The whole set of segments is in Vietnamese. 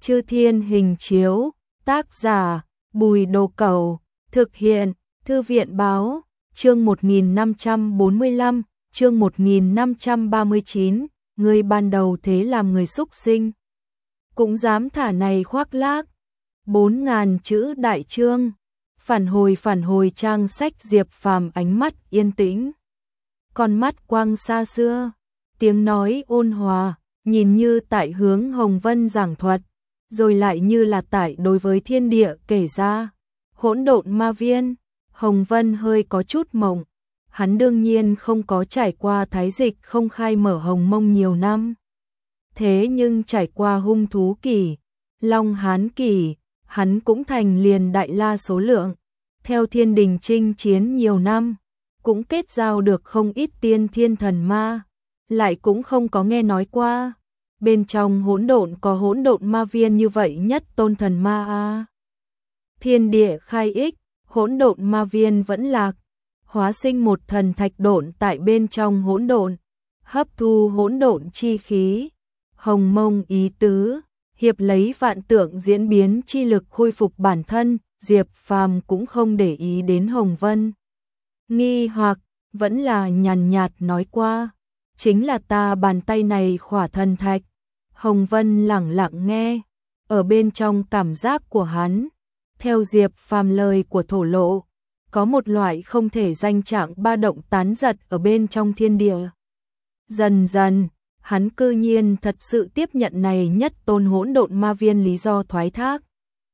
Chư Thiên Hình Chiếu, tác giả Bùi Đồ Cẩu, thực hiện Thư viện Báo, chương 1545, chương 1539, người ban đầu thế làm người xúc sinh. Cũng dám thả này khoác lác. 4.000 chữ đại chương, phản hồi trang sách Diệp Phàm ánh mắt yên tĩnh. Con mắt quang xa xưa, tiếng nói ôn hòa, nhìn như tại hướng Hồng Vân giảng thuật, rồi lại như là tại đối với thiên địa kể ra. Hỗn độn ma viên, Hồng Vân hơi có chút mộng, hắn đương nhiên không có trải qua thái dịch không khai mở Hồng Mông nhiều năm. Thế nhưng trải qua hung thú kỷ, Long Hán kỷ, hắn cũng thành liền đại la số lượng. Theo thiên đình chinh chiến nhiều năm, cũng kết giao được không ít tiên thiên thần ma, lại cũng không có nghe nói qua. Bên trong hỗn độn có hỗn độn ma viên như vậy nhất tôn thần ma a. Thiên địa khai ích, hỗn độn ma viên vẫn lạc, hóa sinh một thần thạch độn tại bên trong hỗn độn, hấp thu hỗn độn chi khí. Hồng Mông ý tứ, hiệp lấy vạn tượng diễn biến chi lực khôi phục bản thân, Diệp Phàm cũng không để ý đến Hồng Vân. Nghi hoặc, vẫn là nhàn nhạt nói qua, chính là ta bàn tay này khỏa thần thạch. Hồng Vân lẳng lặng nghe, ở bên trong cảm giác của hắn, theo Diệp Phàm lời của thổ lộ, có một loại không thể danh trạng ba động tán giật ở bên trong thiên địa. Dần dần, hắn cư nhiên thật sự tiếp nhận này nhất tôn hỗn độn ma viên lý do thoái thác.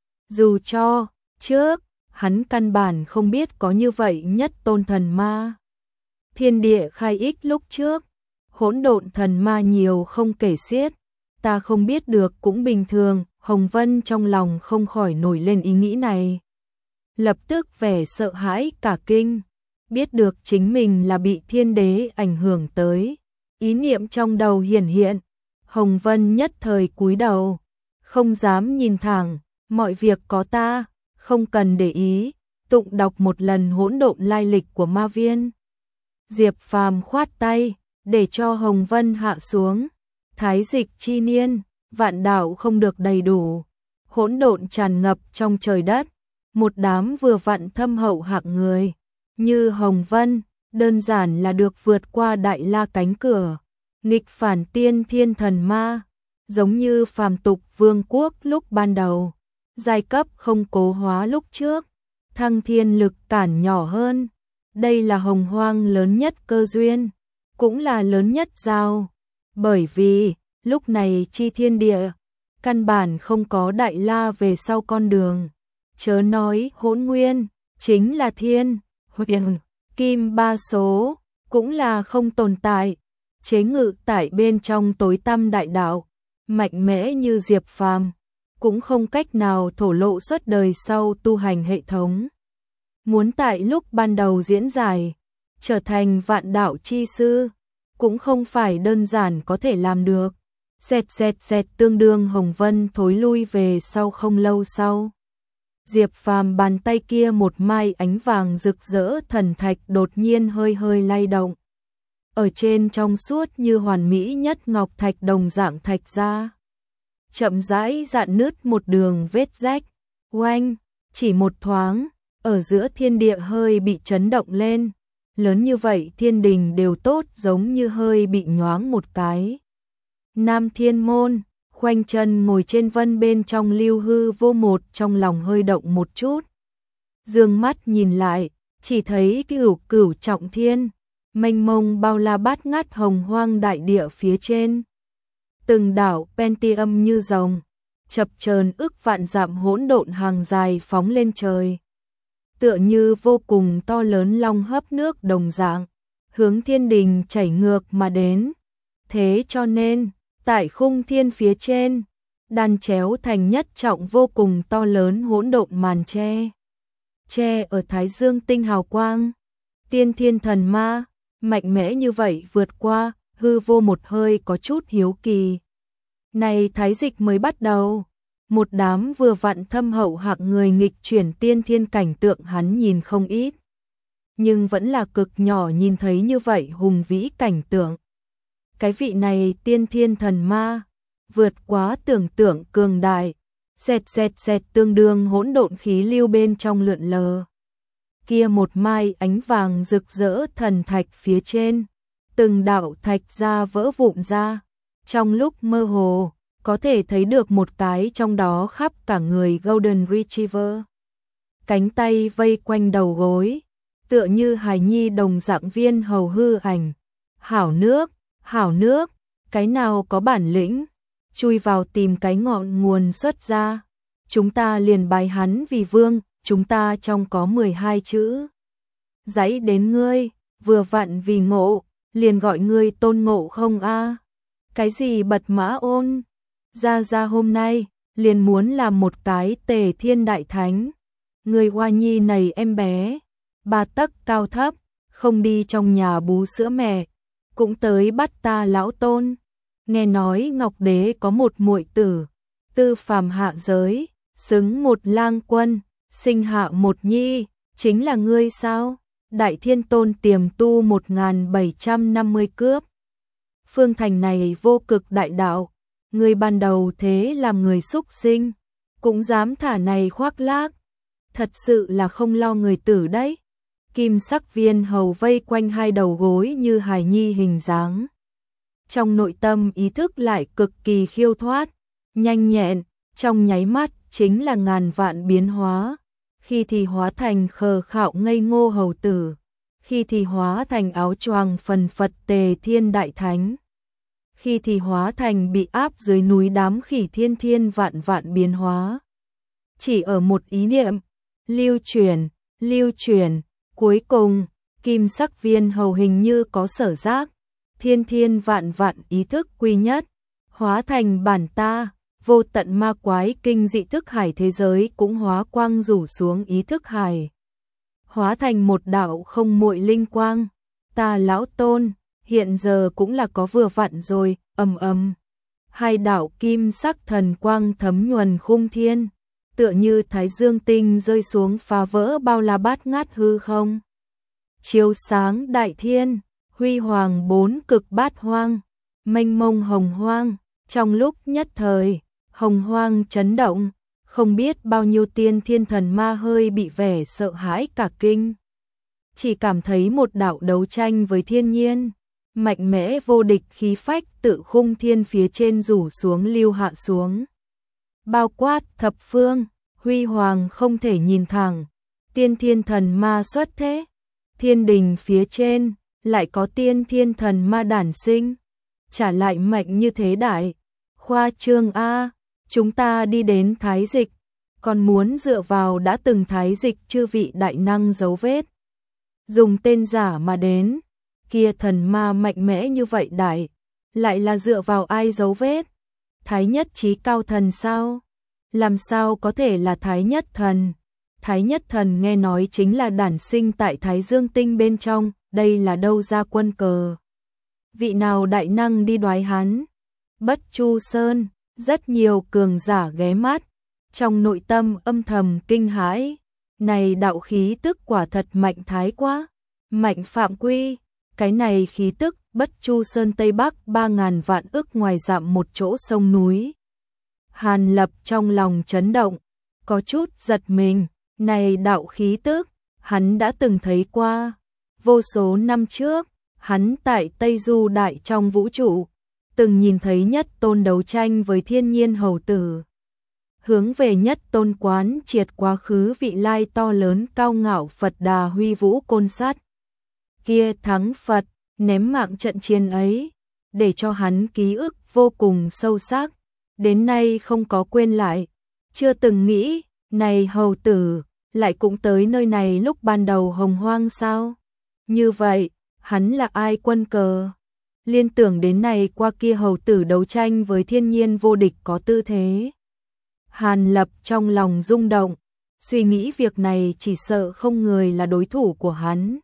Dù cho, trước, hắn căn bản không biết có như vậy nhất tôn thần ma. Thiên địa khai ích lúc trước, hỗn độn thần ma nhiều không kể xiết, ta không biết được cũng bình thường. Hồng Vân trong lòng không khỏi nổi lên ý nghĩ này. Lập tức vẻ sợ hãi cả kinh, biết được chính mình là bị thiên đế ảnh hưởng tới. Ý niệm trong đầu hiển hiện, Hồng Vân nhất thời cúi đầu, không dám nhìn thẳng, mọi việc có ta, không cần để ý, tụng đọc một lần hỗn độn lai lịch của ma viên. Diệp Phàm khoát tay, để cho Hồng Vân hạ xuống. Thái dịch chi niên, vạn đạo không được đầy đủ, hỗn độn tràn ngập trong trời đất, một đám vừa vặn thâm hậu hạng người, như Hồng Vân, đơn giản là được vượt qua đại la cánh cửa, nghịch phản tiên thiên thần ma, giống như phàm tục vương quốc lúc ban đầu, giai cấp không cố hóa lúc trước, thăng thiên lực cản nhỏ hơn, đây là hồng hoang lớn nhất cơ duyên, cũng là lớn nhất giao, bởi vì lúc này chi thiên địa, căn bản không có đại la về sau con đường, chớ nói hỗn nguyên, chính là thiên, huyền, kim ba số, cũng là không tồn tại, chế ngự tại bên trong tối tăm đại đạo, mạnh mẽ như Diệp Phàm, cũng không cách nào thổ lộ suốt đời sau tu hành hệ thống. Muốn tại lúc ban đầu diễn giải, trở thành vạn đạo chi sư, cũng không phải đơn giản có thể làm được. Xẹt tương đương Hồng Vân thối lui về sau không lâu sau. Diệp Phàm bàn tay kia một mai ánh vàng rực rỡ thần thạch đột nhiên hơi hơi lay động. Ở trên trong suốt như hoàn mỹ nhất ngọc thạch đồng dạng thạch ra. Chậm rãi dạn nứt một đường vết rách. Oanh, chỉ một thoáng, ở giữa thiên địa hơi bị chấn động lên. Lớn như vậy thiên đình đều tốt giống như hơi bị nhoáng một cái. Nam Thiên Môn, khoanh chân ngồi trên vân bên trong lưu hư vô một, trong lòng hơi động một chút. Dương mắt nhìn lại, chỉ thấy cửu trọng thiên, mênh mông bao la bát ngát hồng hoang đại địa phía trên. Từng đảo Pentium như rồng, chập chờn ức vạn dặm hỗn độn hàng dài phóng lên trời. Tựa như vô cùng to lớn long hấp nước đồng dạng, hướng thiên đình chảy ngược mà đến. Thế cho nên, tại khung thiên phía trên, đan chéo thành nhất trọng vô cùng to lớn hỗn độn màn che. Che ở thái dương tinh hào quang, tiên thiên thần ma, mạnh mẽ như vậy vượt qua, hư vô một hơi có chút hiếu kỳ. Này thái dịch mới bắt đầu, một đám vừa vặn thâm hậu hạng người nghịch chuyển tiên thiên cảnh tượng hắn nhìn không ít. Nhưng vẫn là cực nhỏ nhìn thấy như vậy hùng vĩ cảnh tượng. Cái vị này tiên thiên thần ma, vượt quá tưởng tượng cường đại. Xẹt tương đương hỗn độn khí lưu bên trong lượn lờ. Kia một mai ánh vàng rực rỡ thần thạch phía trên, từng đạo thạch ra vỡ vụn ra. Trong lúc mơ hồ, có thể thấy được một cái trong đó khắp cả người Golden Retriever. Cánh tay vây quanh đầu gối, tựa như hài nhi đồng dạng viên hầu hư ảnh. Hảo nước, cái nào có bản lĩnh, chui vào tìm cái ngọn nguồn xuất ra. Chúng ta liền bái hắn vì vương, chúng ta trong có 12 chữ. Dãy đến ngươi, vừa vặn vì ngộ, liền gọi ngươi Tôn Ngộ Không a. Cái gì bật mã ôn, ra hôm nay, liền muốn làm một cái Tề Thiên Đại Thánh. Người Hoa Nhi này em bé, 3 tấc cao thấp, không đi trong nhà bú sữa mẹ, cũng tới bắt ta lão Tôn. Nghe nói Ngọc Đế có một muội tử, tư phàm hạ giới, xứng một lang quân, sinh hạ một nhi, chính là ngươi sao? Đại Thiên Tôn tiềm tu 1750 cướp. Phương thành này vô cực đại đạo, ngươi ban đầu thế làm người xúc sinh, cũng dám thả này khoác lác, thật sự là không lo người tử đấy. Kim sắc viên hầu vây quanh hai đầu gối như hài nhi hình dáng. Trong nội tâm ý thức lại cực kỳ khiêu thoát, nhanh nhẹn, trong nháy mắt chính là ngàn vạn biến hóa. Khi thì hóa thành khờ khạo ngây ngô hầu tử, khi thì hóa thành áo choàng phần phật Tề Thiên Đại Thánh, khi thì hóa thành bị áp dưới núi đám khỉ thiên vạn biến hóa. Chỉ ở một ý niệm, lưu chuyển, cuối cùng, kim sắc viên hầu hình như có sở giác, thiên vạn ý thức quy nhất, hóa thành bản ta, vô tận ma quái kinh dị thức hải thế giới cũng hóa quang rủ xuống ý thức hải. Hóa thành một đạo không muội linh quang, ta lão Tôn, hiện giờ cũng là có vừa vặn rồi, ầm. Hai đạo kim sắc thần quang thấm nhuần khung thiên, tựa như thái dương tinh rơi xuống phá vỡ bao la bát ngát hư không. Chiếu sáng đại thiên, huy hoàng bốn cực bát hoang, mênh mông hồng hoang, trong lúc nhất thời, hồng hoang chấn động, không biết bao nhiêu tiên thiên thần ma hơi bị vẻ sợ hãi cả kinh. Chỉ cảm thấy một đạo đấu tranh với thiên nhiên, mạnh mẽ vô địch khí phách tự khung thiên phía trên rủ xuống lưu hạ xuống. Bao quát thập phương, huy hoàng không thể nhìn thẳng, tiên thiên thần ma xuất thế, thiên đình phía trên, lại có tiên thiên thần ma đản sinh, trả lại mạnh như thế đại, khoa trương a. Chúng ta đi đến thái dịch, còn muốn dựa vào đã từng thái dịch chư vị đại năng dấu vết. Dùng tên giả mà đến, kia thần ma mạnh mẽ như vậy đại, lại là dựa vào ai dấu vết? Thái nhất chí cao thần sao? Làm sao có thể là thái nhất thần? Thái nhất thần nghe nói chính là đản sinh tại Thái Dương Tinh bên trong, đây là đâu ra quân cờ? Vị nào đại năng đi đoái hắn? Bất Chu Sơn, rất nhiều cường giả ghé mắt, trong nội tâm âm thầm kinh hãi, này đạo khí tức quả thật mạnh thái quá, mạnh phạm quy, cái này khí tức Bất Chu Sơn Tây Bắc 3000 vạn ức ngoài dặm một chỗ sông núi. Hàn Lập trong lòng chấn động, có chút giật mình, này đạo khí tức, hắn đã từng thấy qua, vô số năm trước, hắn tại Tây Du Đại trong vũ trụ, từng nhìn thấy Nhất Tôn đấu tranh với thiên nhiên hầu tử. Hướng về Nhất Tôn quán triệt quá khứ vị lai to lớn cao ngạo Phật Đà huy vũ côn sắt. Kia thắng Phật, ném mạng trận chiến ấy, để cho hắn ký ức vô cùng sâu sắc, đến nay không có quên lại, chưa từng nghĩ, này hầu tử, lại cũng tới nơi này lúc ban đầu hồng hoang sao? Như vậy, hắn là ai quân cờ? Liên tưởng đến này qua kia hầu tử đấu tranh với thiên nhiên vô địch có tư thế. Hàn Lập trong lòng rung động, suy nghĩ việc này chỉ sợ không người là đối thủ của hắn.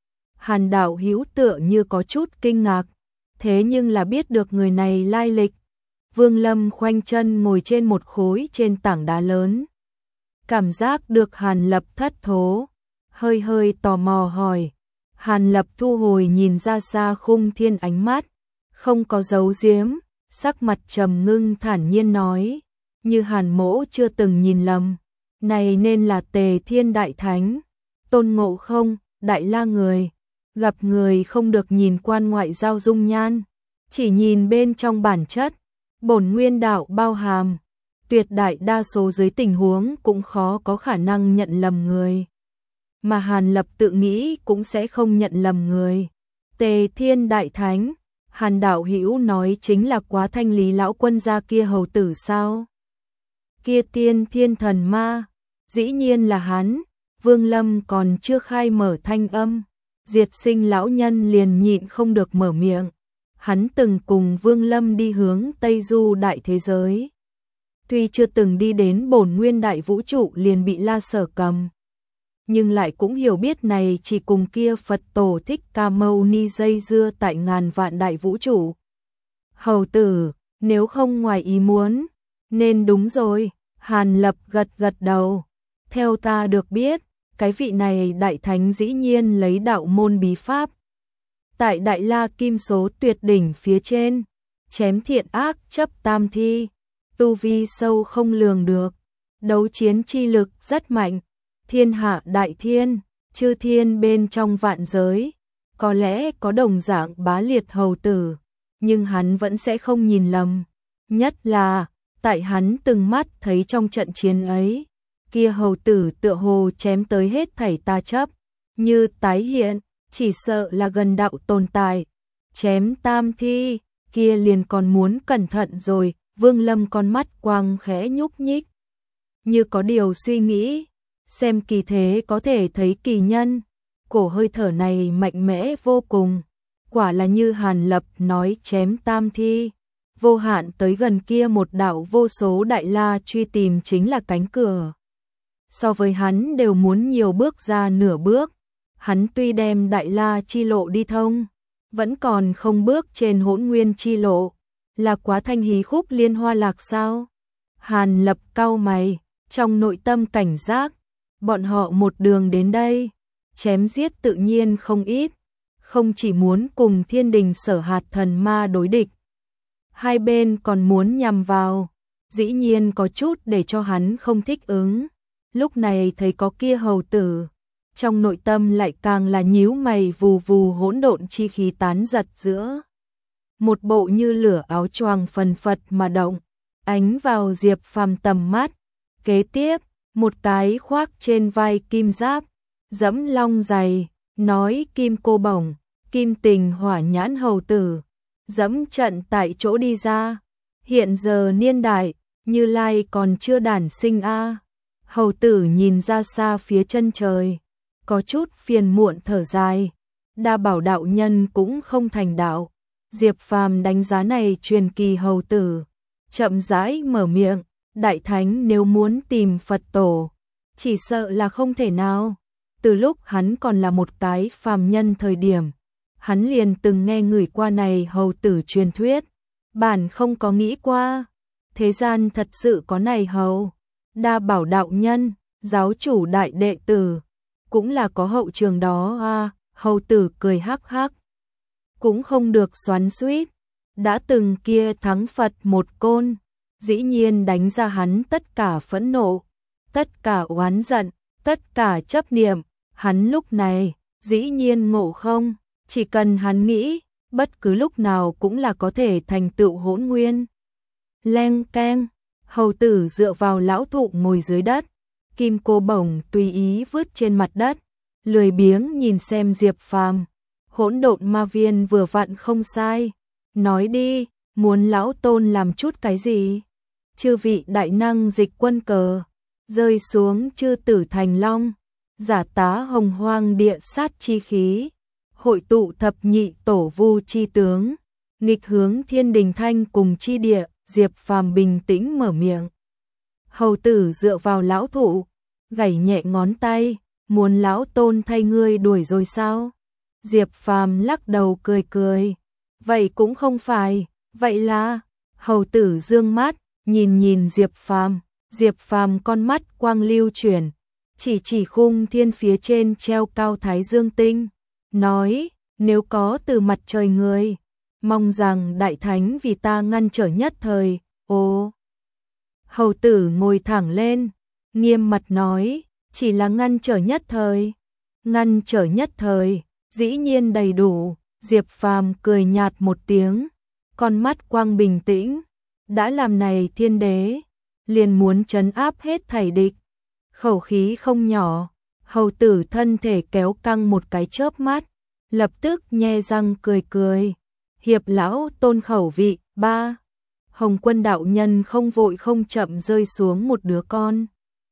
Hàn đạo hữu tựa như có chút kinh ngạc, thế nhưng là biết được người này lai lịch. Vương Lâm khoanh chân ngồi trên một khối trên tảng đá lớn. Cảm giác được Hàn Lập thất thố, hơi tò mò hỏi. Hàn Lập thu hồi nhìn ra xa khung thiên ánh mắt, không có giấu giếm, sắc mặt trầm ngưng thản nhiên nói, như Hàn Mỗ chưa từng nhìn lầm, này nên là Tề Thiên Đại Thánh, Tôn Ngộ Không, Đại La người, gặp người không được nhìn quan ngoại giao dung nhan, chỉ nhìn bên trong bản chất, bổn nguyên đạo bao hàm, tuyệt đại đa số dưới tình huống cũng khó có khả năng nhận lầm người. Mà Hàn Lập tự nghĩ cũng sẽ không nhận lầm người. Tề Thiên Đại Thánh, Hàn đạo hữu nói chính là Quá Thanh Lý lão quân gia kia hầu tử sao? Kia tiên thiên thần ma, dĩ nhiên là hắn. Vương Lâm còn chưa khai mở thanh âm, Diệt Sinh lão nhân liền nhịn không được mở miệng. Hắn từng cùng Vương Lâm đi hướng Tây Du đại thế giới. Tuy chưa từng đi đến bổn nguyên đại vũ trụ liền bị La Sở cầm, nhưng lại cũng hiểu biết này chỉ cùng kia Phật Tổ Thích Ca Mâu Ni dây dưa tại ngàn vạn đại vũ trụ. Hầu tử, nếu không ngoài ý muốn, nên đúng rồi, Hàn Lập gật gật đầu. Theo ta được biết, cái vị này đại thánh dĩ nhiên lấy đạo môn bí pháp. Tại Đại La Kim Số tuyệt đỉnh phía trên, chém thiện ác chấp tam thi, tu vi sâu không lường được, đấu chiến chi lực rất mạnh, thiên hạ đại thiên, chư thiên bên trong vạn giới, có lẽ có đồng dạng bá liệt hầu tử, nhưng hắn vẫn sẽ không nhìn lầm, nhất là tại hắn từng mắt thấy trong trận chiến ấy, kia hầu tử tựa hồ chém tới hết thảy tà chấp, như tái hiện, chỉ sợ là gần đạo tồn tại, chém tam thi, kia liền còn muốn cẩn thận rồi. Vương Lâm con mắt quang khẽ nhúc nhích, như có điều suy nghĩ, xem kỳ thế có thể thấy kỳ nhân, cổ hơi thở này mạnh mẽ vô cùng, quả là như Hàn Lập nói chém tam thi, vô hạn tới gần kia một đạo vô số đại la truy tìm chính là cánh cửa. So với hắn đều muốn nhiều bước ra nửa bước, hắn tuy đem đại la chi lộ đi thông, vẫn còn không bước trên hỗn nguyên chi lộ. Là Quá Thanh hí khúc liên hoa lạc sao? Hàn Lập cau mày, trong nội tâm cảnh giác, bọn họ một đường đến đây, chém giết tự nhiên không ít, không chỉ muốn cùng Thiên Đình Sở Hạt thần ma đối địch, hai bên còn muốn nhằm vào, dĩ nhiên có chút để cho hắn không thích ứng. Lúc này thấy có kia hầu tử, trong nội tâm lại càng là nhíu mày, vù vù hỗn độn chi khí tán giật giữa. Một bộ như lửa áo choàng phần phật mà động, ánh vào Diệp Phàm tầm mắt. Kế tiếp, một cái khoác trên vai kim giáp, dẫm long giày, nói kim cô bổng, kim tình hỏa nhãn hầu tử, dẫm trận tại chỗ đi ra. Hiện giờ niên đại, Như Lai còn chưa đản sinh a. Hầu tử nhìn ra xa phía chân trời, có chút phiền muộn thở dài, Đa Bảo đạo nhân cũng không thành đạo. Diệp Phàm đánh giá này truyền kỳ hầu tử, chậm rãi mở miệng, đại thánh nếu muốn tìm Phật tổ, chỉ sợ là không thể nào. Từ lúc hắn còn là một cái phàm nhân thời điểm, hắn liền từng nghe người qua này hầu tử truyền thuyết, bản không có nghĩ qua, thế gian thật sự có này hầu. Đa Bảo đạo nhân, giáo chủ đại đệ tử, cũng là có hậu trường đó a. Hầu tử cười hắc hắc, cũng không được xoắn xuýt, đã từng kia thắng Phật một côn, dĩ nhiên đánh ra hắn tất cả phẫn nộ, tất cả oán giận, tất cả chấp niệm, hắn lúc này dĩ nhiên ngộ không, chỉ cần hắn nghĩ, bất cứ lúc nào cũng là có thể thành tựu hỗn nguyên. Leng keng, hầu tử dựa vào lão thụ ngồi dưới đất, kim cô bổng tùy ý vứt trên mặt đất, lười biếng nhìn xem Diệp Phàm. Hỗn độn ma viên vừa vặn không sai, nói đi, muốn lão tôn làm chút cái gì? Chư vị đại năng dịch quân cờ, rơi xuống chư tử thành long, giả tá hồng hoang địa sát chi khí, hội tụ thập nhị tổ vu chi tướng, nghịch hướng thiên đình thanh cùng chi địa. Diệp Phàm bình tĩnh mở miệng. Hầu tử dựa vào lão thụ, gảy nhẹ ngón tay, muốn lão tôn thay ngươi đuổi rồi sao? Diệp Phàm lắc đầu cười cười, vậy cũng không phải, vậy là. Hầu tử dương mắt, nhìn Diệp Phàm, Diệp Phàm con mắt quang lưu chuyển, chỉ khung thiên phía trên treo cao thái dương tinh, nói, nếu có từ mặt trời người, mong rằng đại thánh vì ta ngăn trở nhất thời. Ô, hầu tử ngồi thẳng lên, nghiêm mặt nói, chỉ là ngăn trở nhất thời. Ngăn trở nhất thời, dĩ nhiên đầy đủ. Diệp Phàm cười nhạt một tiếng, con mắt quang bình tĩnh, đã làm này thiên đế, liền muốn trấn áp hết thảy địch. Khẩu khí không nhỏ, hầu tử thân thể kéo căng một cái chớp mắt, lập tức nhe răng cười cười. Hiệp lão tôn khẩu vị. 3. Hồng Quân đạo nhân không vội không chậm rơi xuống một đứa con.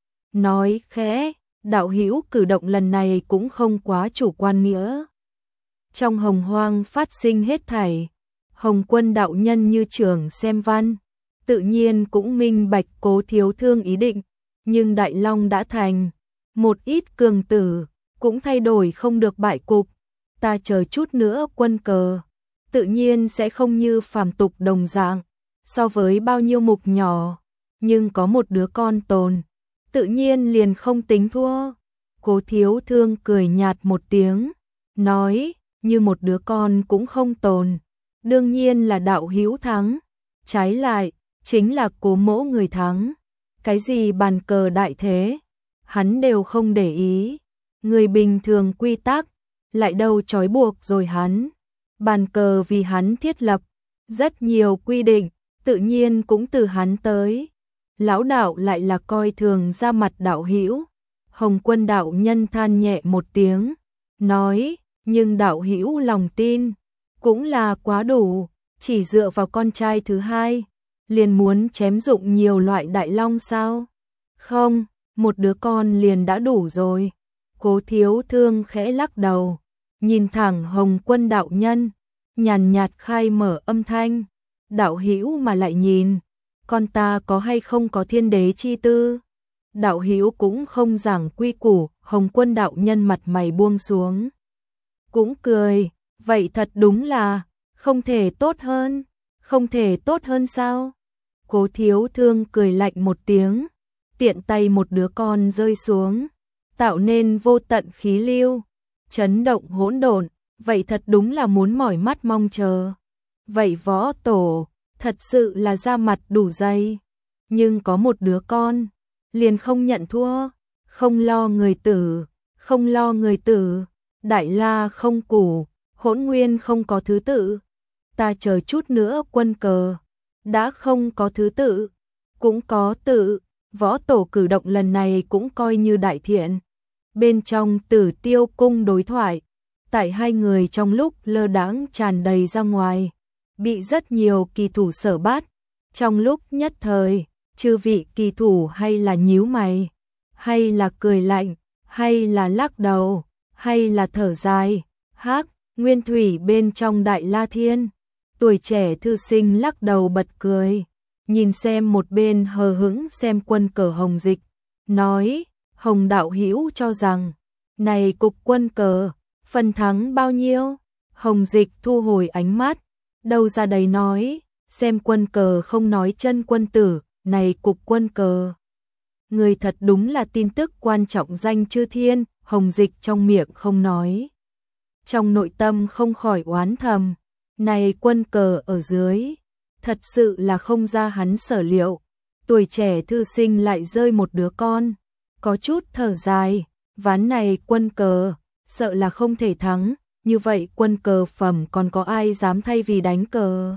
Nói khẽ, đạo hữu cử động lần này cũng không quá chủ quan nghĩa. Trong hồng hoang phát sinh hết thảy, Hồng Quân đạo nhân như trưởng xem văn, tự nhiên cũng minh bạch Cố Thiếu Thương ý định, nhưng Đại Long đã thành, một ít cường tử, cũng thay đổi không được bại cục. Ta chờ chút nữa quân cờ, tự nhiên sẽ không như phàm tục đồng dạng, so với bao nhiêu mục nhỏ, nhưng có một đứa con tồn, tự nhiên liền không tính thua. Cố Thiếu Thương cười nhạt một tiếng, nói, như một đứa con cũng không tồn, đương nhiên là đạo hữu thắng, trái lại, chính là Cố mỗ người thắng. Cái gì bàn cờ đại thế, hắn đều không để ý, người bình thường quy tắc, lại đâu trói buộc rồi hắn. Bàn cờ vì hắn thiết lập, rất nhiều quy định, tự nhiên cũng từ hắn tới. Lão đạo lại là coi thường ra mặt đạo hữu. Hồng Quân đạo nhân than nhẹ một tiếng, nói, nhưng đạo hữu lòng tin, cũng là quá đủ, chỉ dựa vào con trai thứ hai, liền muốn chém dụng nhiều loại đại long sao? Không, một đứa con liền đã đủ rồi. Cố Thiếu Thương khẽ lắc đầu, nhìn thẳng Hồng Quân đạo nhân, nhàn nhạt khai mở âm thanh, đạo hữu mà lại nhìn, con ta có hay không có thiên đế chi tư? Đạo hữu cũng không giảng quy củ. Hồng Quân đạo nhân mặt mày buông xuống, cũng cười, vậy thật đúng là không thể tốt hơn. Không thể tốt hơn sao? Cố Thiếu Thương cười lạnh một tiếng, tiện tay một đứa con rơi xuống, tạo nên vô tận khí lưu, chấn động hỗn độn, vậy thật đúng là muốn mỏi mắt mong chờ. Vậy võ tổ, thật sự là ra mặt đủ dày, nhưng có một đứa con, liền không nhận thua, không lo người tử, không lo người tử, đại la không củ, hỗn nguyên không có thứ tự. Ta chờ chút nữa quân cờ, đã không có thứ tự, cũng có tự, võ tổ cử động lần này cũng coi như đại thiện. Bên trong Tử Tiêu cung đối thoại, tại hai người trong lúc lơ đãng tràn đầy ra ngoài, bị rất nhiều kỳ thủ sở bắt. Trong lúc nhất thời, chư vị kỳ thủ hay là nhíu mày, hay là cười lạnh, hay là lắc đầu, hay là thở dài. Hắc, Nguyên Thủy bên trong Đại La Thiên, tuổi trẻ thư sinh lắc đầu bật cười, nhìn xem một bên hờ hững xem quân cờ Hồng Dịch, nói, Hồng đạo hữu cho rằng, này cục quân cờ, phần thắng bao nhiêu? Hồng Dịch thu hồi ánh mắt, đâu ra đấy nói, xem quân cờ không nói chân quân tử, này cục quân cờ. Người thật đúng là tin tức quan trọng danh chư thiên. Hồng Dịch trong miệng không nói, trong nội tâm không khỏi oán thầm, này quân cờ ở dưới, thật sự là không ra hắn sở liệu. Tuổi trẻ thư sinh lại rơi một đứa con, có chút thở dài, ván này quân cờ, sợ là không thể thắng, như vậy quân cờ phẩm còn có ai dám thay vì đánh cờ.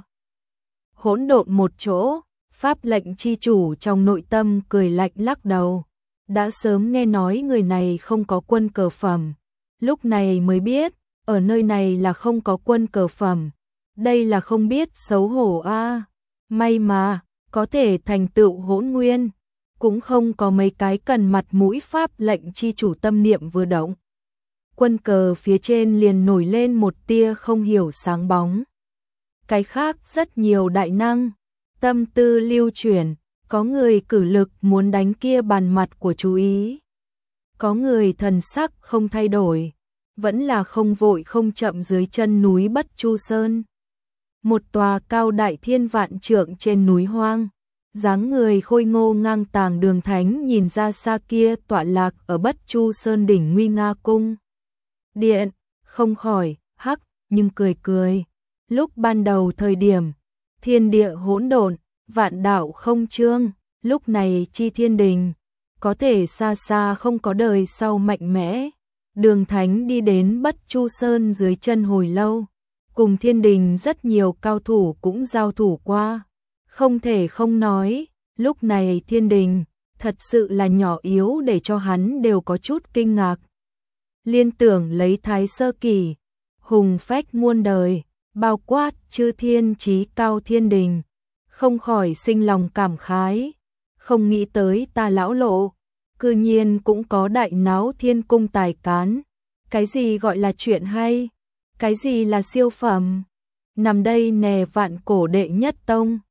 Hỗn độn một chỗ, pháp lệnh chi chủ trong nội tâm cười lạnh lắc đầu, đã sớm nghe nói người này không có quân cờ phẩm, lúc này mới biết, ở nơi này là không có quân cờ phẩm, đây là không biết xấu hổ a. May mà, có thể thành tựu hỗn nguyên, cũng không có mấy cái cần mặt mũi. Pháp lệnh chi chủ tâm niệm vừa động, quân cờ phía trên liền nổi lên một tia không hiểu sáng bóng. Cái khác rất nhiều đại năng, tâm tư lưu chuyển, có người cử lực muốn đánh kia bàn mặt của chú ý. Có người thần sắc không thay đổi, vẫn là không vội không chậm dưới chân núi Bất Chu Sơn. Một tòa cao đại thiên vạn trượng trên núi hoang, dáng người khôi ngô ngang tàng Đường Thánh nhìn ra xa kia tọa lạc ở Bất Chu Sơn đỉnh nguy nga cung điện, không khỏi hắc nhưng cười cười, Lúc ban đầu thời điểm, thiên địa hỗn độn, vạn đạo không chương, lúc này Chi Thiên Đình, có thể xa xa không có đời sau mạnh mẽ. Đường Thánh đi đến Bất Chu Sơn dưới chân hồi lâu, cùng Thiên Đình rất nhiều cao thủ cũng giao thủ qua. Không thể không nói, lúc này Thiên Đình thật sự là nhỏ yếu để cho hắn đều có chút kinh ngạc. Liên tưởng lấy Thái Sơ Kỳ, hùng phách muôn đời, bao quát chư thiên chí cao Thiên Đình, không khỏi sinh lòng cảm khái, không nghĩ tới ta lão lộ, cư nhiên cũng có đại náo thiên cung tài cán. Cái gì gọi là chuyện hay? Cái gì là siêu phẩm? Nằm đây nè vạn cổ đệ nhất tông.